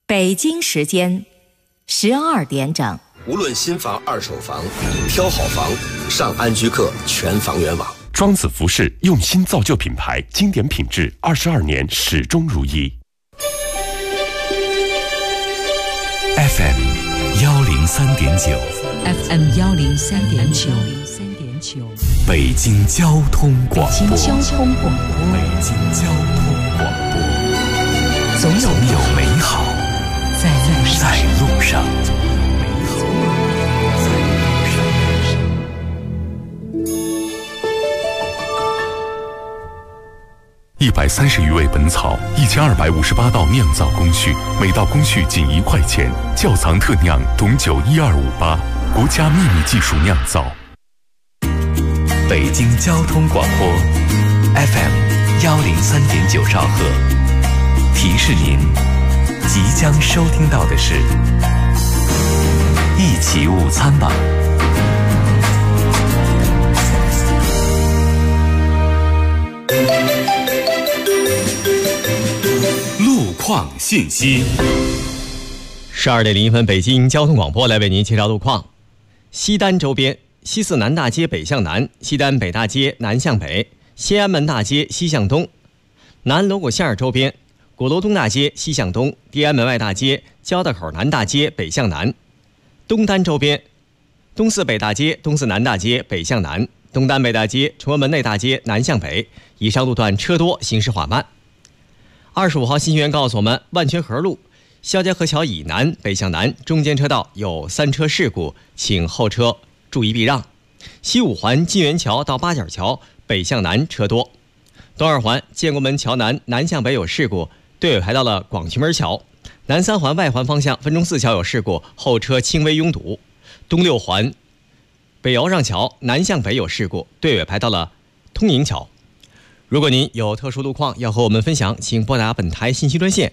北京时间12点整。 无论新房、二手房，挑好房，上安居客全房源网。 庄子服饰用心造就品牌，经典品质，22年始终如一。 FM 103.9 FM 103.9 北京交通广播。 北京交通广播。 北京交通广播。 总有美好在路上。130余味本草，1258道酿造工序，每道工序仅1块钱。窖藏特酿董酒12588，国家秘密技术酿造。北京交通广播 FM 103.9兆赫，提示您即将收听到的是一起午餐吧。路况信息。 12点01分，北京交通广播来为您介绍路况。西单周边，西四南大街北向南，西单北大街南向北，西安门大街西向东。南锣鼓巷周边，鼓楼东大街西向东，地安门外大街交道口南大街北向南。东单周边，东四北大街东四南大街北向南，东单北大街崇文门内大街南向北。以上路段车多，行驶缓慢。25号信息员告诉我们，万泉河路肖家河桥以南北向南中间车道有3车事故，请后车注意避让。西五环金源桥到八角桥北向南车多。东二环建国门桥南南向北有事故，队尾排到了广渠门桥。南三环外环方向分钟寺桥有事故，后车轻微拥堵。东六环北窑上桥南向北有事故，队尾排到了通宁桥。如果您有特殊路况要和我们分享，请拨打本台信息专线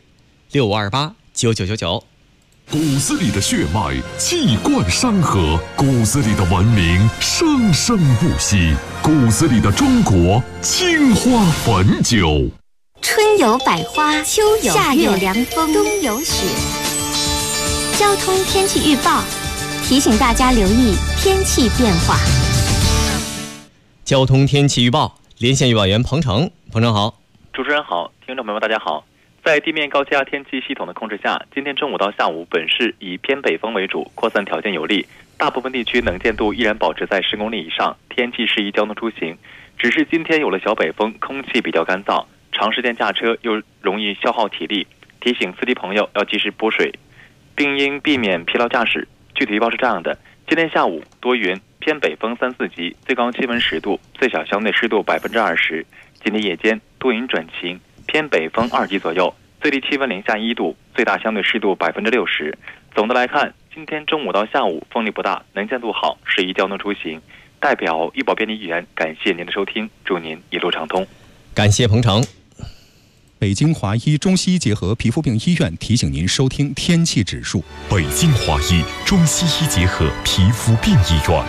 65289999。 骨子里的血脉气贯山河，骨子里的文明生生不息，骨子里的中国青花汾酒。 春有百花，秋有夏有凉风，冬有雪。交通天气预报提醒大家留意天气变化。 交通天气预报，连线预报员彭程。彭程好。 主持人好，听众朋友们大家好。在地面高气压天气系统的控制下，今天中午到下午，本市以偏北风为主，扩散条件有利，大部分地区能见度依然保持在10公里以上，天气适宜交通出行。只是今天有了小北风，空气比较干燥，长时间驾车又容易消耗体力，提醒司机朋友要及时补水，并应避免疲劳驾驶。具体预报是这样的：今天下午多云，偏北风3、4级，最高气温10度，最小相对湿度20%。今天夜间多云转晴，偏北风2级左右，最低气温零下1度，最大相对湿度60%。总的来看，今天中午到下午风力不大，能见度好，适宜交通出行。代表医保便利议员感谢您的收听，祝您一路畅通。 感谢彭程。 北京华医中西医结合皮肤病医院提醒您收听天气指数。 北京华医中西医结合皮肤病医院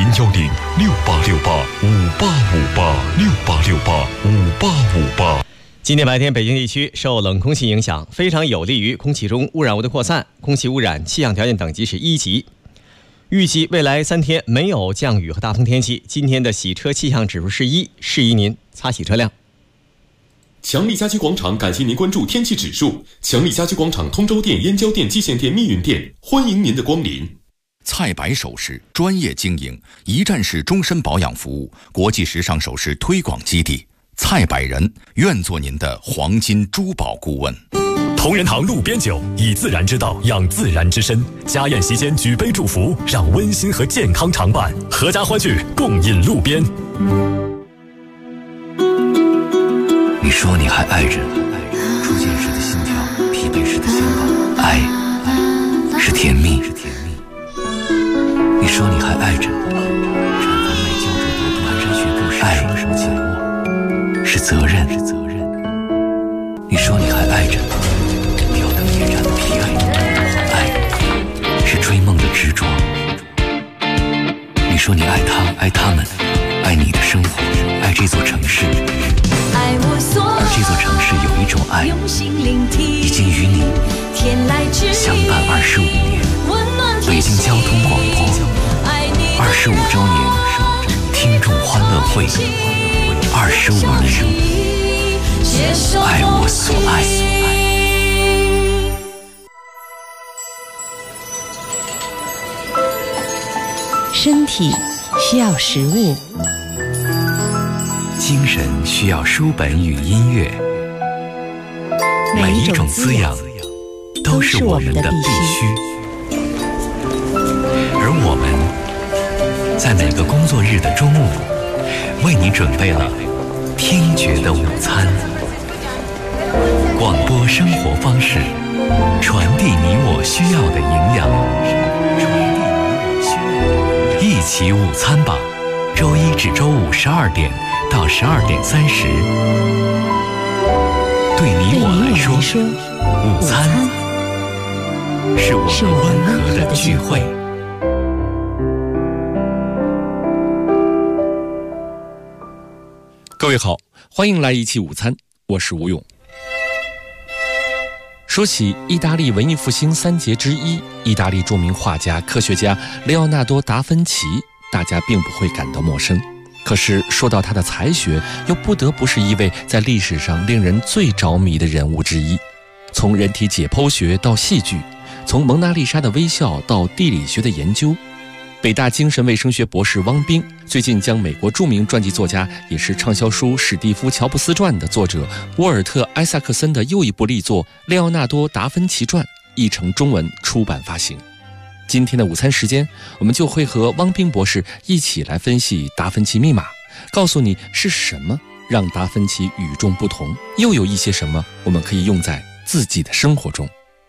，0106868585858，68685858。 今天白天，北京地区受冷空气影响，非常有利于空气中污染物的扩散，空气污染气象条件等级是1级。预计未来3天没有降雨和大风天气。今天的洗车气象指数是1，适宜您擦洗车辆。 强力家居广场感谢您关注天气指数。强力家居广场通州店、燕郊店、蓟县店、密云店，欢迎您的光临。 蔡白首饰专业经营，一站式终身保养服务，国际时尚首饰推广基地。蔡百人愿做您的黄金珠宝顾问。 同仁堂路边酒，以自然之道养自然之身。家宴席间举杯祝福，让温馨和健康常伴。阖家欢聚，共饮路边。 你说你还爱着，初见时的心跳，疲惫时的心动，爱是甜蜜。你说你还爱着，产房内胶着朵蹒跚学步时爱紧握，是责任。你说你还爱着，吊灯夜战的疲惫，爱是追梦的执着。你说你爱他，爱他们，爱你的生活，爱这座城市。而这座城市有一种爱，已经与你会，25年，爱我所爱。 身体需要食物， 精神需要书本与音乐，每一种滋养都是我们的必须。而我们在每个工作日的中午，为你准备了听觉的午餐。广播生活方式，传递你我需要的营养。一起午餐吧，周一至周五12点到12点30。对你我来说，午餐是我们温和的聚会。 各位好，欢迎来一起午餐，我是吴勇。说起意大利文艺复兴三杰之一，意大利著名画家、科学家列奥纳多·达芬奇，大家并不会感到陌生。可是说到他的才学，又不得不是一位在历史上令人最着迷的人物之一。从人体解剖学到戏剧，从蒙娜丽莎的微笑到地理学的研究，北大精神卫生学博士汪冰最近将美国著名传记作家，也是畅销书《史蒂夫·乔布斯传》的作者沃尔特·埃萨克森的又一部力作《列奥纳多·达芬奇传》译成中文出版发行。今天的午餐时间，我们就会和汪冰博士一起来分析达芬奇密码，告诉你是什么让达芬奇与众不同，又有一些什么我们可以用在自己的生活中。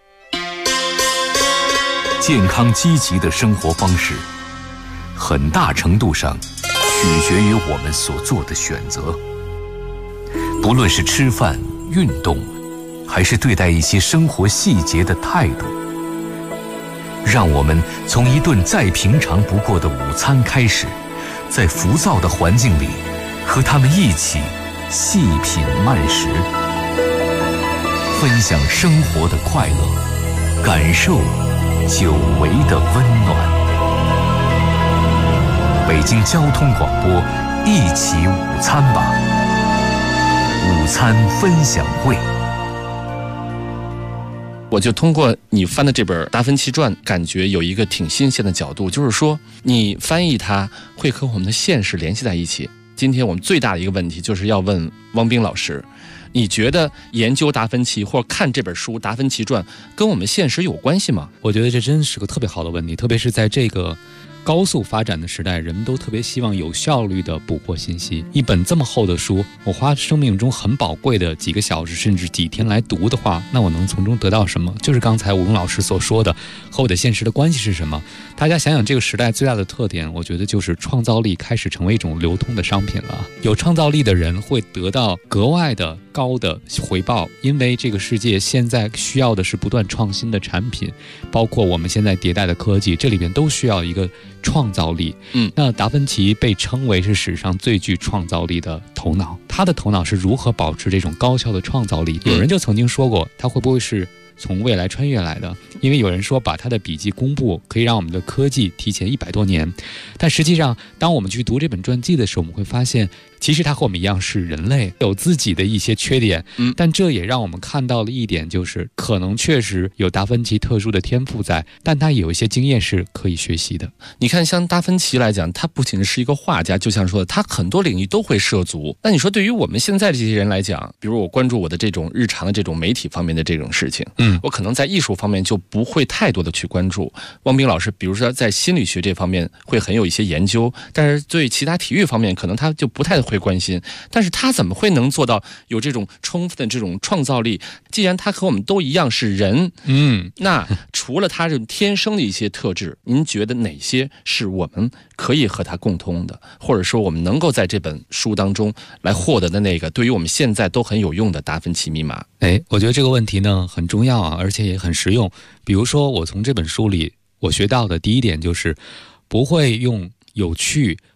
健康积极的生活方式，很大程度上取决于我们所做的选择。不论是吃饭、运动，还是对待一些生活细节的态度，让我们从一顿再平常不过的午餐开始，在浮躁的环境里，和他们一起细品慢食，分享生活的快乐，感受久违的温暖。北京交通广播，一起午餐吧，午餐分享会。 我就通过你翻的这本《达芬奇传》，感觉有一个挺新鲜的角度，就是说你翻译它会和我们的现实联系在一起。今天我们最大的一个问题就是要问汪冰老师，你觉得研究达芬奇或者看这本书《达芬奇传》跟我们现实有关系吗？ 我觉得这真是个特别好的问题，特别是在这个高速发展的时代，人们都特别希望有效率的捕获信息。一本这么厚的书，我花生命中很宝贵的几个小时甚至几天来读的话，那我能从中得到什么？就是刚才吴勇老师所说的，和我的现实的关系是什么？大家想想，这个时代最大的特点，我觉得就是创造力开始成为一种流通的商品了。有创造力的人会得到格外的高的回报，因为这个世界现在需要的是不断创新的产品，包括我们现在迭代的科技，这里边都需要一个创造力。那达芬奇被称为是史上最具创造力的头脑，他的头脑是如何保持这种高效的创造力？有人就曾经说过，他会不会是从未来穿越来的？因为有人说把他的笔记公布可以让我们的科技提前100多年，但实际上当我们去读这本传记的时候，我们会发现其实他和我们一样是人类，有自己的一些缺点，但这也让我们看到了一点，就是可能确实有达芬奇特殊的天赋在，但他有一些经验是可以学习的。 你看像达芬奇来讲，他不仅是一个画家，就像说的他很多领域都会涉足。那你说对于我们现在这些人来讲，比如我关注我的这种日常的这种媒体方面的这种事情，我可能在艺术方面就不会太多的去关注。汪冰老师比如说在心理学这方面会很有一些研究，但是对其他体育方面可能他就不太会关心，但是他怎么会能做到有这种充分的这种创造力？既然他和我们都一样是人，那除了他这种天生的一些特质，您觉得哪些是我们可以和他共通的，或者说我们能够在这本书当中来获得的那个对于我们现在都很有用的达芬奇密码？ 我觉得这个问题呢很重要啊，而且也很实用。比如说我从这本书里我学到的第一点就是，不会用有趣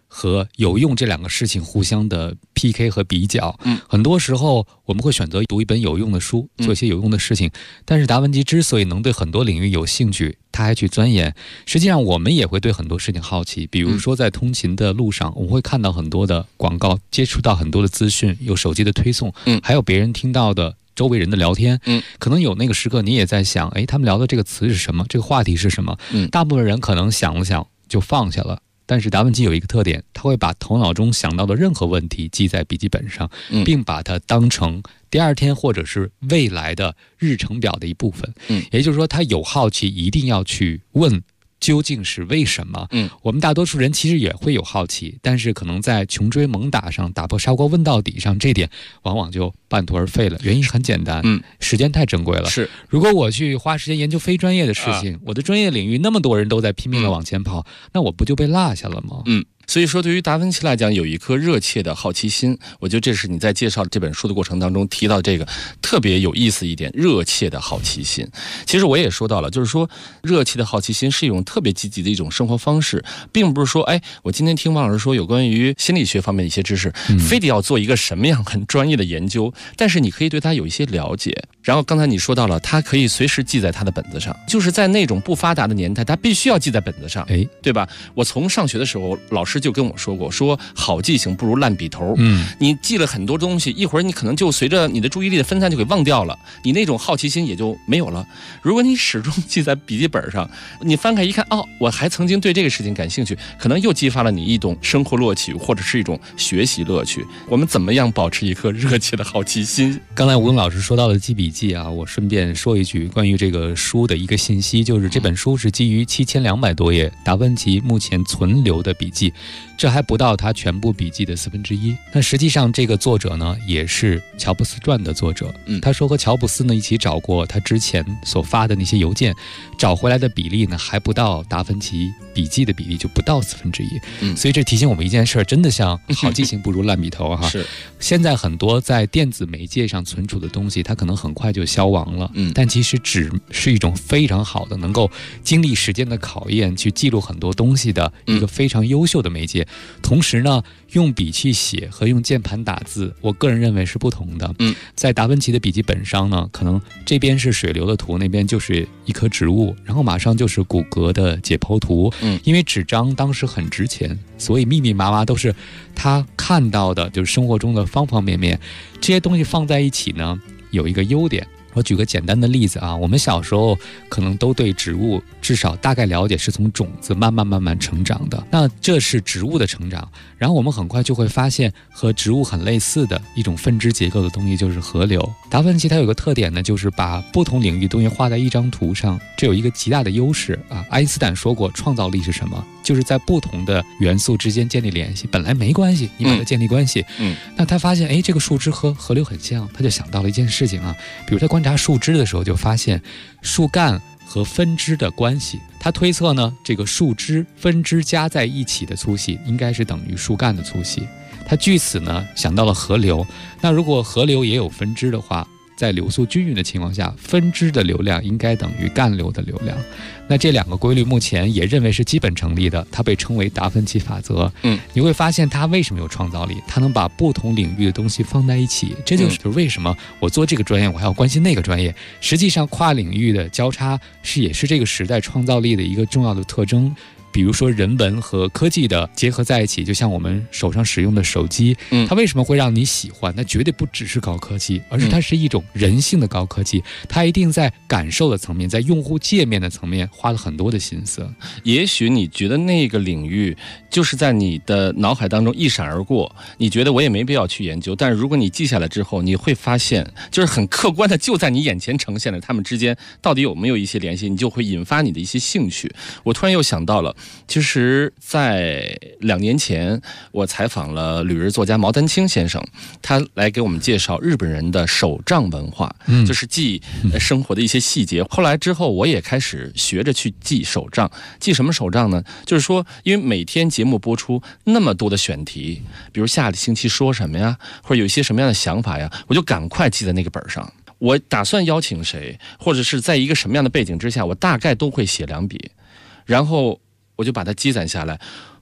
和有用这两个事情互相的 PK 和比较。很多时候我们会选择读一本有用的书，做一些有用的事情。但是达文西之所以能对很多领域有兴趣，他还去钻研。实际上我们也会对很多事情好奇，比如说在通勤的路上，我们会看到很多的广告，接触到很多的资讯，有手机的推送，还有别人听到的周围人的聊天，可能有那个时刻你也在想，他们聊的这个词是什么，这个话题是什么，大部分人可能想了想就放下了。但是达文西有一个特点，他会把头脑中想到的任何问题记在笔记本上，并把它当成第二天或者是未来的日程表的一部分。也就是说，他有好奇一定要去问究竟是为什么。我们大多数人其实也会有好奇，但是可能在穷追猛打上，打破砂锅问到底上，这点往往就半途而废了。原因很简单，时间太珍贵了。 是， 如果我去花时间研究非专业的事情，我的专业领域那么多人都在拼命的往前跑，那我不就被落下了吗？ 所以说对于达芬奇来讲，有一颗热切的好奇心，我觉得这是你在介绍这本书的过程当中提到这个特别有意思一点，热切的好奇心。其实我也说到了，就是说热切的好奇心是一种特别积极的一种生活方式，并不是说我今天听王老师说有关于心理学方面的一些知识，非得要做一个什么样很专业的研究，但是你可以对它有一些了解。然后刚才你说到了，它可以随时记在他的本子上，就是在那种不发达的年代，他必须要记在本子上，对吧？我从上学的时候，老师就跟我说过，说好记性不如烂笔头。你记了很多东西，一会儿你可能就随着你的注意力的分散就给忘掉了，你那种好奇心也就没有了。如果你始终记在笔记本上，你翻开一看，我还曾经对这个事情感兴趣，可能又激发了你一种生活乐趣，或者是一种学习乐趣。我们怎么样保持一颗热切的好奇心？ 刚才吴勇老师说到了记笔记啊，我顺便说一句关于这个书的一个信息，就是这本书是基于7200多页达芬奇目前存留的笔记，这还不到他全部笔记的1/4。那实际上这个作者呢，也是乔布斯传的作者。他说和乔布斯呢一起找过他之前所发的那些邮件，找回来的比例呢还不到达芬奇笔记的比例，就不到1/4。所以这提醒我们一件事，真的像好记性不如烂笔头哈。 是， 现在很多在电子媒介上存储的东西，它可能很快就消亡了，但其实纸是一种非常好的能够经历时间的考验去记录很多东西的一个非常优秀的媒介。同时呢，用笔去写和用键盘打字，我个人认为是不同的。在达芬奇的笔记本上呢，可能这边是水流的图，那边就是一棵植物，然后马上就是骨骼的解剖图。因为纸张当时很值钱，所以密密麻麻都是他看到的，就是生活中的方方面面。这些东西放在一起呢，有一个优点。我举个简单的例子啊，我们小时候可能都对植物至少大概了解是从种子慢慢成长的，那这是植物的成长。然后我们很快就会发现和植物很类似的一种分支结构的东西就是河流。达芬奇他有个特点呢，就是把不同领域东西画在一张图上，这有一个极大的优势啊。爱因斯坦说过，创造力是什么？就是在不同的元素之间建立联系，本来没关系，你把它建立关系。那他发现这个树枝和河流很像，他就想到了一件事情啊，比如他观察树枝的时候就发现树干和分支的关系，他推测呢，这个树枝分支加在一起的粗细应该是等于树干的粗细。他据此呢想到了河流，那如果河流也有分支的话，在流速均匀的情况下，分支的流量应该等于干流的流量。那这两个规律目前也认为是基本成立的，它被称为达芬奇法则。你会发现它为什么有创造力，它能把不同领域的东西放在一起，这就是为什么我做这个专业我还要关心那个专业。实际上跨领域的交叉也是这个时代创造力的一个重要的特征。比如说人文和科技的结合在一起，就像我们手上使用的手机，它为什么会让你喜欢？那绝对不只是高科技，而是它是一种人性的高科技，它一定在感受的层面，在用户界面的层面花了很多的心思。 也许你觉得那个领域就是在你的脑海当中一闪而过，你觉得我也没必要去研究，但是如果你记下来之后，你会发现就是很客观的就在你眼前呈现了他们之间到底有没有一些联系，你就会引发你的一些兴趣。我突然又想到了，其实在2年前我采访了旅日作家毛丹青先生，他来给我们介绍日本人的手账文化，就是记生活的一些细节。后来之后我也开始学着去记手账。记什么手账呢？就是说因为每天节目播出那么多的选题，比如下个星期说什么呀，或者有一些什么样的想法呀，我就赶快记在那个本上。我打算邀请谁，或者是在一个什么样的背景之下，我大概都会写2笔，然后我就把它积攒下来。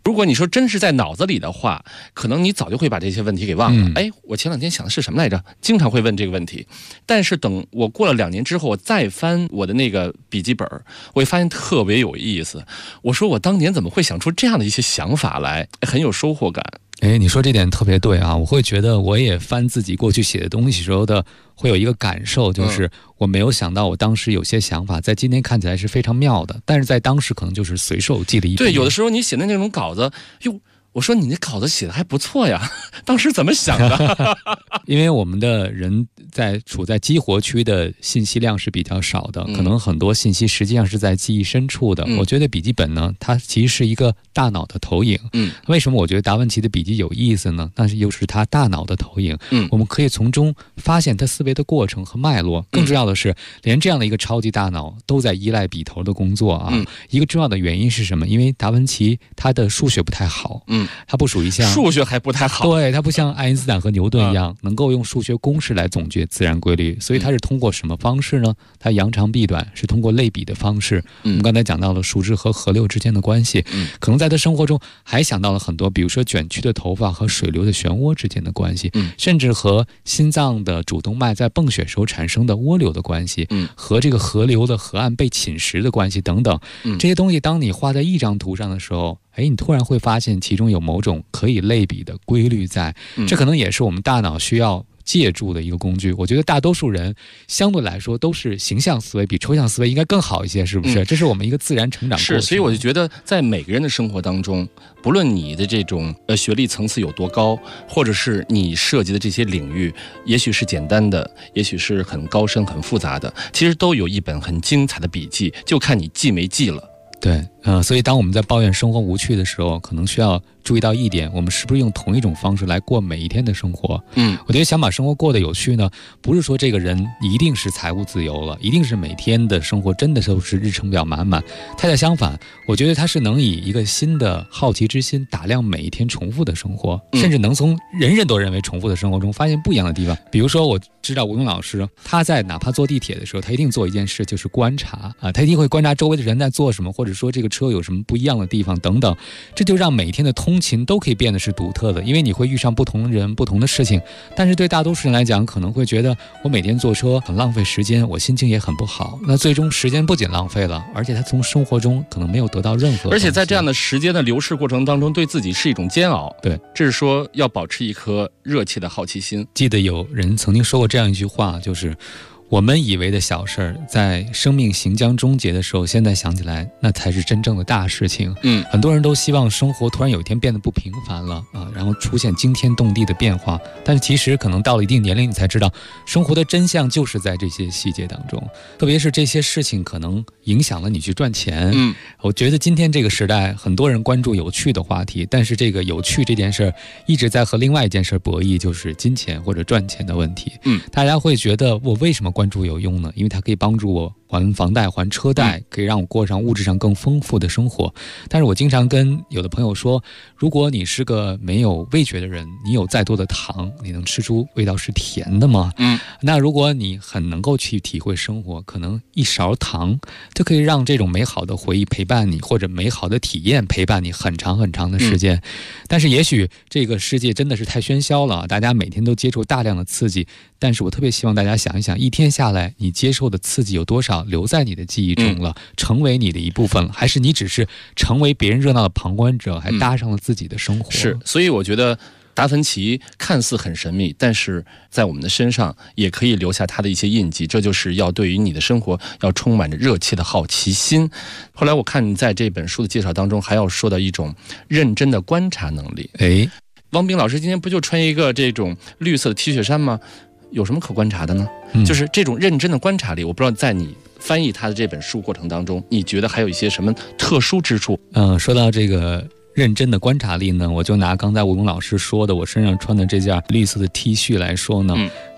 如果你说真是在脑子里的话，可能你早就会把这些问题给忘了。我前2天想的是什么来着？经常会问这个问题。但是等我过了2年之后，我再翻我的那个笔记本，我会发现特别有意思。我说我当年怎么会想出这样的一些想法来，很有收获感。 你说这点特别对啊！我会觉得我也翻自己过去写的东西时候的，会有一个感受，就是我没有想到我当时有些想法在今天看起来是非常妙的，但是在当时可能就是随手记了一笔。 对，有的时候你写的那种稿子，我说你那稿子写的还不错呀，当时怎么想的？ 因为我们的人处在激活区的信息量是比较少的，可能很多信息实际上是在记忆深处的。我觉得笔记本呢，它其实是一个大脑的投影。为什么我觉得达芬奇的笔记有意思呢？那又是他大脑的投影。我们可以从中发现他思维的过程和脉络。更重要的是，连这样的一个超级大脑都在依赖笔头的工作啊。一个重要的原因是什么？因为达芬奇他的数学不太好。它不属于像数学还不太好， 对，它不像爱因斯坦和牛顿一样能够用数学公式来总结自然规律，所以它是通过什么方式呢？它扬长避短，是通过类比的方式。我们刚才讲到了树枝和河流之间的关系，可能在他生活中还想到了很多，比如说卷曲的头发和水流的漩涡之间的关系，甚至和心脏的主动脉在泵血时候产生的涡流的关系，和这个河流的河岸被侵蚀的关系等等。这些东西当你画在一张图上的时候，你突然会发现其中有某种可以类比的规律在，这可能也是我们大脑需要借助的一个工具。我觉得大多数人相对来说都是形象思维比抽象思维应该更好一些，是不是？这是我们一个自然成长过程。 是，所以我就觉得在每个人的生活当中，不论你的这种学历层次有多高，或者是你涉及的这些领域也许是简单的，也许是很高深很复杂的，其实都有一本很精彩的笔记，就看你记没记了。 对，所以当我们在抱怨生活无趣的时候，可能需要注意到一点，我们是不是用同一种方式来过每一天的生活？我觉得想把生活过得有趣呢，不是说这个人一定是财务自由了，一定是每天的生活真的都是日程表满满。恰恰相反，我觉得他是能以一个新的好奇之心打量每一天重复的生活，甚至能从人人都认为重复的生活中发现不一样的地方。比如说，我知道吴勇老师，他在哪怕坐地铁的时候，他一定做一件事，就是观察啊，他一定会观察周围的人在做什么，或者说这个车有什么不一样的地方等等，这就让每天的通勤都可以变得是独特的，因为你会遇上不同的人、不同的事情。但是对大多数人来讲，可能会觉得我每天坐车很浪费时间，我心情也很不好。那最终时间不仅浪费了，而且他从生活中可能没有得到任何。 而且在这样的时间的流逝过程当中，对自己是一种煎熬。 对， 这是说要保持一颗热切的好奇心。 记得有人曾经说过这样一句话，就是我们以为的小事儿，在生命行将终结的时候，现在想起来，那才是真正的大事情。很多人都希望生活突然有一天变得不平凡了啊，然后出现惊天动地的变化。但是其实可能到了一定年龄，你才知道，生活的真相就是在这些细节当中。特别是这些事情可能影响了你去赚钱。我觉得今天这个时代，很多人关注有趣的话题，但是这个有趣这件事一直在和另外一件事博弈，就是金钱或者赚钱的问题。大家会觉得我为什么关注有用呢？因为它可以帮助我还房贷、还车贷，可以让我过上物质上更丰富的生活。但是我经常跟有的朋友说，如果你是个没有味觉的人，你有再多的糖，你能吃出味道是甜的吗？那如果你很能够去体会生活，可能一勺糖就可以让这种美好的回忆陪伴你，或者美好的体验陪伴你很长很长的时间。但是也许这个世界真的是太喧嚣了，大家每天都接触大量的刺激，但是我特别希望大家想一想，一天下来你接受的刺激有多少留在你的记忆中了，成为你的一部分了，还是你只是成为别人热闹的旁观者，还搭上了自己的生活？ 是，所以我觉得达芬奇看似很神秘，但是在我们的身上也可以留下他的一些印记，这就是要对于你的生活要充满着热切的好奇心。后来我看你在这本书的介绍当中还要说到一种认真的观察能力。汪冰老师今天不就穿一个这种绿色的 T 恤衫吗？有什么可观察的呢？就是这种认真的观察力，我不知道在你翻译他的这本书过程当中，你觉得还有一些什么特殊之处？ 说到这个认真的观察力呢，我就拿刚才吴勇老师说的我身上穿的这件绿色的 T 恤来说呢，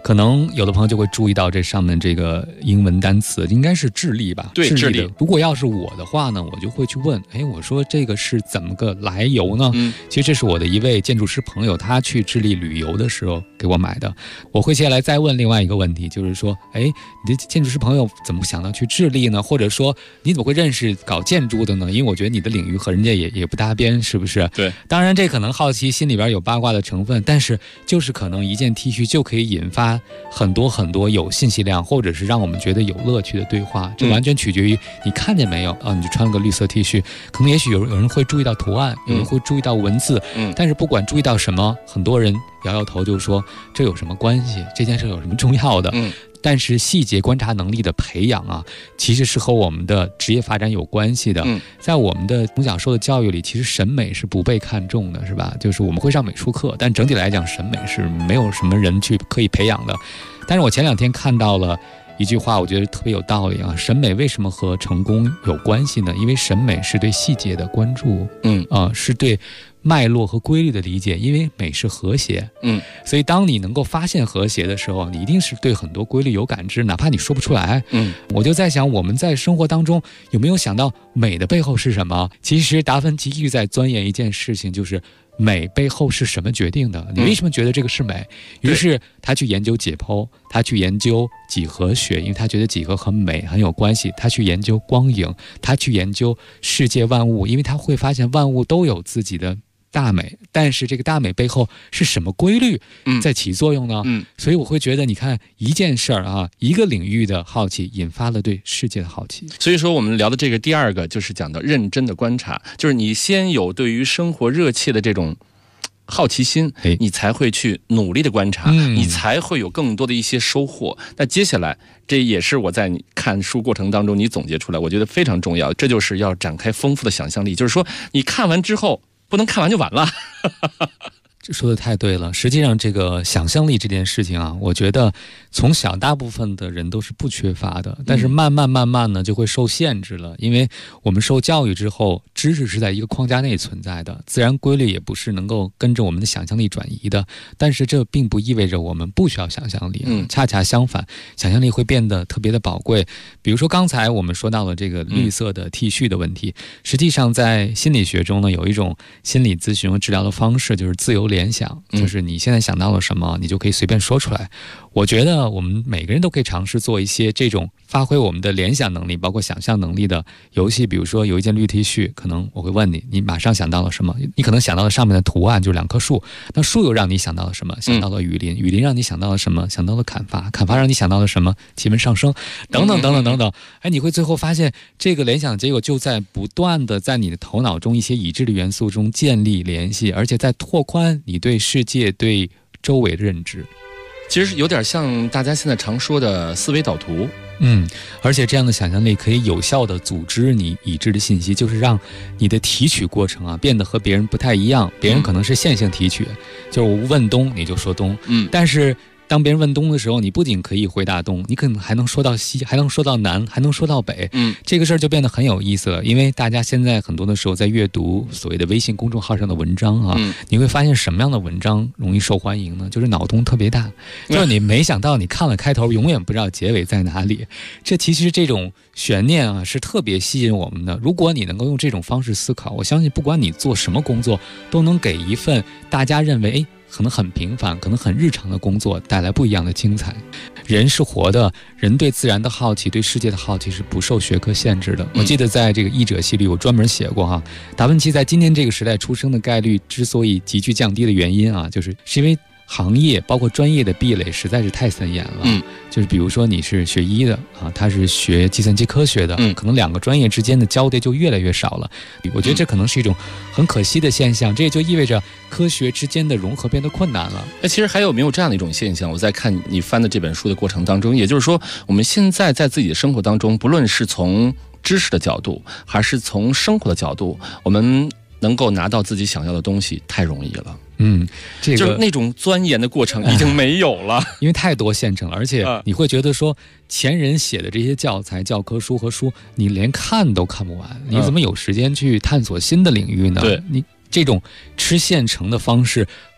可能有的朋友就会注意到这上面这个英文单词，应该是智利吧？ 对，智利。 如果要是我的话呢，我就会去问，我说这个是怎么个来由呢？其实这是我的一位建筑师朋友，他去智利旅游的时候给我买的。我会接下来再问另外一个问题，就是说，你的建筑师朋友怎么想到去智利呢？或者说你怎么会认识搞建筑的呢？因为我觉得你的领域和人家也不搭边，是不是？ 对， 当然这可能好奇心里边有八卦的成分，但是就是可能一件 T 恤就可以引发很多很多有信息量，或者是让我们觉得有乐趣的对话。这完全取决于你看见没有你就穿了个绿色 T 恤，可能也许有人会注意到图案，有人会注意到文字，但是不管注意到什么，很多人摇摇头就说这有什么关系，这件事有什么重要的。但是细节观察能力的培养啊，其实是和我们的职业发展有关系的。在我们的从小受的教育里，其实审美是不被看重的，是吧？就是我们会上美术课，但整体来讲，审美是没有什么人去刻意培养的。但是我前2天看到了一句话，我觉得特别有道理啊。审美为什么和成功有关系呢？因为审美是对细节的关注，是对脉络和规律的理解，因为美是和谐，所以当你能够发现和谐的时候，你一定是对很多规律有感知，哪怕你说不出来。我就在想，我们在生活当中有没有想到美的背后是什么？其实达芬奇一直在钻研一件事情，就是美背后是什么决定的？你为什么觉得这个是美？于是他去研究解剖，他去研究几何学，因为他觉得几何和美很有关系。他去研究光影，他去研究世界万物，因为他会发现万物都有自己的大美，但是这个大美背后是什么规律在起作用呢？所以我会觉得，你看一件事儿啊，一个领域的好奇引发了对世界的好奇。 所以说我们聊的这个第2个就是讲到认真的观察，就是你先有对于生活热切的这种好奇心，你才会去努力的观察，你才会有更多的一些收获。那接下来这也是我在你看书过程当中你总结出来，我觉得非常重要，这就是要展开丰富的想象力。就是说你看完之后不能看完就完了。 这说的太对了。实际上这个想象力这件事情啊，我觉得从小大部分的人都是不缺乏的，但是慢慢呢就会受限制了。因为我们受教育之后，知识是在一个框架内存在的，自然规律也不是能够跟着我们的想象力转移的。但是这并不意味着我们不需要想象力，恰恰相反，想象力会变得特别的宝贵。比如说刚才我们说到了这个绿色的 T 恤的问题，实际上在心理学中呢，有一种心理咨询和治疗的方式，就是自由联想，就是你现在想到了什么，你就可以随便说出来。我觉得我们每个人都可以尝试做一些这种发挥我们的联想能力，包括想象能力的游戏。比如说有一件绿 T 恤，可能我会问你，你马上想到了什么？你可能想到了上面的图案，就是2棵树。那树又让你想到了什么？想到了雨林，雨林让你想到了什么？想到了砍伐，砍伐让你想到了什么？气温上升，等等等等等等。你会最后发现，这个联想结果就在不断的在你的头脑中一些已知的元素中建立联系，而且在拓宽你对世界、对周围的认知。 其实有点像大家现在常说的思维导图。 而且这样的想象力可以有效地组织你已知的信息，就是让你的提取过程啊变得和别人不太一样。别人可能是线性提取，就是我问东你就说东，但是当别人问东的时候，你不仅可以回答东，你可能还能说到西，还能说到南，还能说到北。这个事儿就变得很有意思了。因为大家现在很多的时候在阅读所谓的微信公众号上的文章啊，你会发现什么样的文章容易受欢迎呢？就是脑洞特别大，就是你没想到你看了开头，永远不知道结尾在哪里。这其实这种悬念啊是特别吸引我们的。如果你能够用这种方式思考，我相信不管你做什么工作，都能给一份大家认为可能很平凡，可能很日常的工作带来不一样的精彩。人是活的，人对自然的好奇，对世界的好奇是不受学科限制的。我记得在这个译者系里我专门写过达芬奇在今天这个时代出生的概率之所以急剧降低的原因是因为行业包括专业的壁垒实在是太森严了。就是比如说你是学医的他是学计算机科学的，可能2个专业之间的交叠就越来越少了。我觉得这可能是一种很可惜的现象，这也就意味着科学之间的融合变得困难了。 其实还有没有这样的一种现象？我在看你翻的这本书的过程当中，也就是说我们现在在自己的生活当中，不论是从知识的角度还是从生活的角度，我们能够拿到自己想要的东西太容易了。就是那种钻研的过程已经没有了， 因为太多现成了，而且你会觉得说前人写的这些教材、教科书和书，你连看都看不完，你怎么有时间去探索新的领域呢？ 对， 你这种吃现成的方式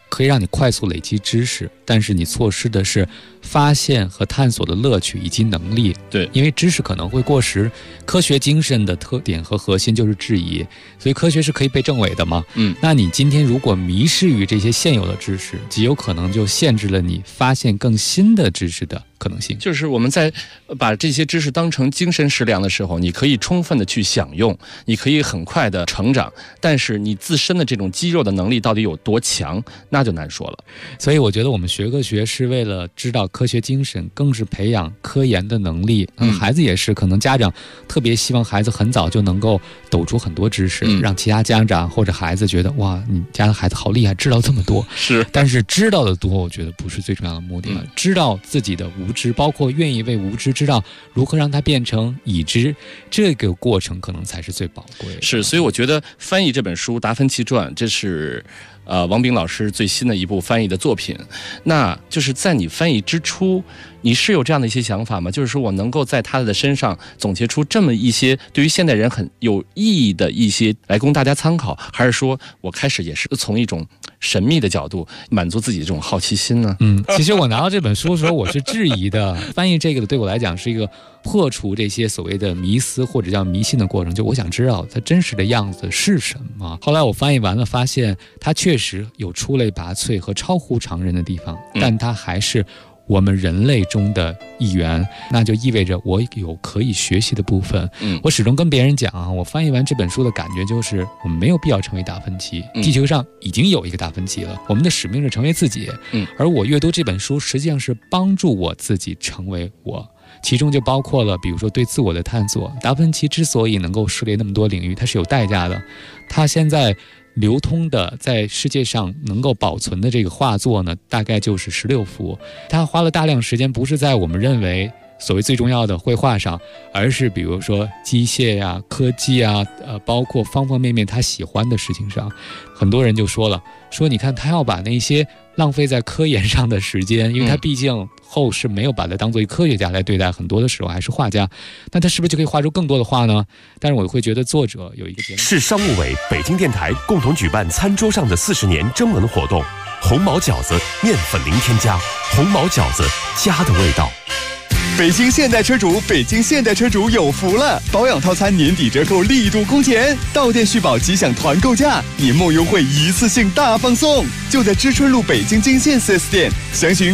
可以让你快速累积知识，但是你错失的是发现和探索的乐趣以及能力。 对， 因为知识可能会过时，科学精神的特点和核心就是质疑，所以科学是可以被证伪的嘛。那你今天如果迷失于这些现有的知识，极有可能就限制了你发现更新的知识的可能性。 就是我们在把这些知识当成精神食粮的时候，你可以充分的去享用，你可以很快的成长，但是你自身的这种肌肉的能力到底有多强，那就难说了。 所以我觉得我们学科学是为了知道科学精神，更是培养科研的能力。孩子也是，可能家长特别希望孩子很早就能够抖出很多知识，让其他家长或者孩子觉得哇，你家的孩子好厉害，知道这么多。 是， 但是知道的多，我觉得不是最重要的目的了。知道自己的无知，包括愿意为无知知道如何让它变成已知，这个过程可能才是最宝贵的。 是，所以我觉得翻译这本书《达芬奇传》，这是王炳老师最新的一部翻译的作品。那就是在你翻译之初，你是有这样的一些想法吗？就是说我能够在他的身上总结出这么一些对于现代人很有意义的一些来供大家参考，还是说我开始也是从一种神秘的角度满足自己的这种好奇心呢？ 其实我拿到这本书的时候，我是质疑的。翻译这个对我来讲是一个破除这些所谓的迷思或者叫迷信的过程，就我想知道它真实的样子是什么。后来我翻译完了，发现它确实有出类拔萃和超乎常人的地方，但它还是我们人类中的一员，那就意味着我有可以学习的部分。我始终跟别人讲啊，我翻译完这本书的感觉就是，我们没有必要成为达芬奇，地球上已经有一个达芬奇了，我们的使命是成为自己。而我阅读这本书，实际上是帮助我自己成为我。其中就包括了，比如说对自我的探索。达芬奇之所以能够涉猎那么多领域，它是有代价的。他现在流通的在世界上能够保存的这个画作呢，大概就是16幅。他花了大量时间，不是在我们认为所谓最重要的绘画上，而是比如说机械呀、科技啊，包括方方面面他喜欢的事情上。很多人就说了，说你看他要把那些浪费在科研上的时间，因为他毕竟后世没有把他当作一科学家来对待，很多的时候还是画家，那他是不是就可以画出更多的画呢？但是我会觉得作者有一个节目， 市商务委、北京电台共同举办餐桌上的40年征文活动，红毛饺子面粉零添加，红毛饺子家的味道。 北京现代车主有福了！保养套餐年底折扣力度空前，到店续保即享团购价，年末优惠一次性大放送，就在知春路北京金线 4S 店，详询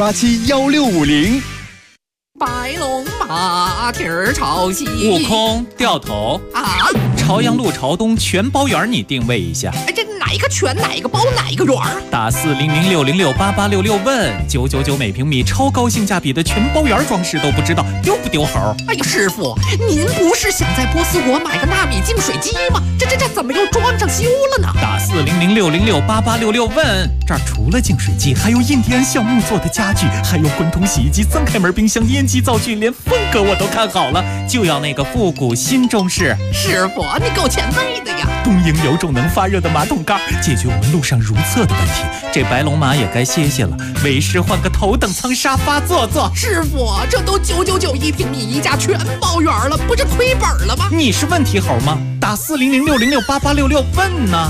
82871650。 白龙马蹄儿朝西， 悟空掉头啊！ 朝阳路朝东全包圆，你定位一下。 这哪一个全哪一个包哪一个圆？ 打400606886问999每平米，超高性价比的全包圆装饰都不知道丢不丢猴？ 哎呀，师傅，您不是想在波斯国买个纳米净水机吗？这怎么又装上修了呢？ 打400606886问，这儿除了净水机，还有印第安橡木做的家具，还有滚筒洗衣机、3开门冰箱、烟机灶具，连风格我都看好了，就要那个复古新中式。 师傅，你够前卫的呀！ 东营有种能发热的马桶盖，解决我们路上如厕的问题。这白龙马也该歇歇了，为师换个头等舱沙发坐坐。 师傅，这都9991平米一家全包圆了，不是亏本了吗？ 你是问题猴吗？打400606866问呢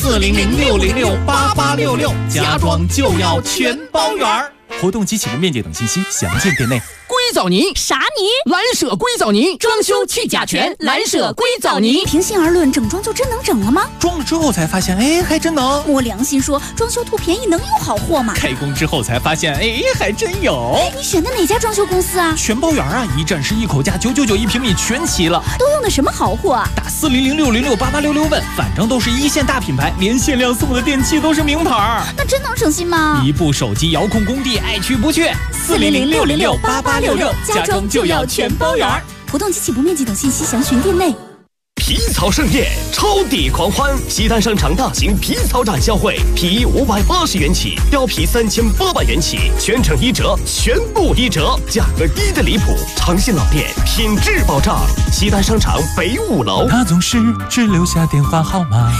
，400606866，家装就要全包圆。活动及启动面积等信息详见店内。 硅藻泥啥泥？ 蓝舍硅藻泥，装修去甲醛，蓝舍硅藻泥。 平心而论，整装就真能整了吗？ 装了之后才发现，哎，还真能。 摸良心说，装修图便宜能有好货吗？ 开工之后才发现，哎，还真有。 你选的哪家装修公司啊？ 全包圆啊，一站式一口价，999 1平米全齐了。 都用的什么好货啊？ 打400606886问，反正都是一线大品牌，连限量送的电器都是名牌。 那真能省心吗？ 一部手机遥控工地，爱去不去。400606886，家装就要全包圆。 活动及起步面积等信息详询店内。 皮草盛宴，超抵狂欢！西单商场大型皮草展销会，皮衣580元起，貂皮3800元起，全程1折，全部1折，价格低的离谱，诚信老店，品质保障。西单商场北5楼。 他总是只留下电话号码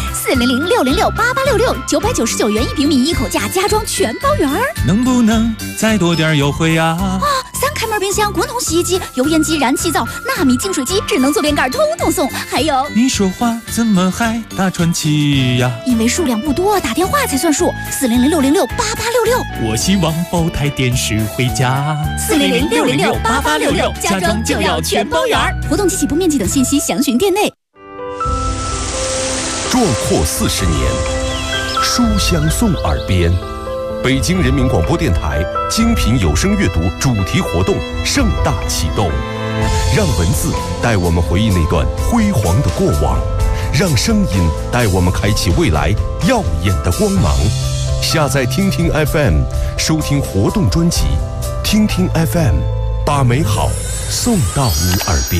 400606886，999元1平米一口价，家装全包圆。 能不能再多点优惠啊？ 3开门冰箱、滚筒洗衣机、油烟机、燃气灶、纳米净水机、智能坐便盖，通通送。还有， 你说话怎么还大喘气呀？ 因为数量不多，打电话才算数。400-606-8866。 我希望包台电视回家。 400-606-8866，家装就要全包圆。活动及起步面积等信息详询店内。 壮阔40年，书香送耳边。北京人民广播电台精品有声阅读主题活动盛大启动，让文字带我们回忆那段辉煌的过往，让声音带我们开启未来耀眼的光芒。下载听听 FM， 收听活动专辑。听听 FM， 把美好送到你耳边。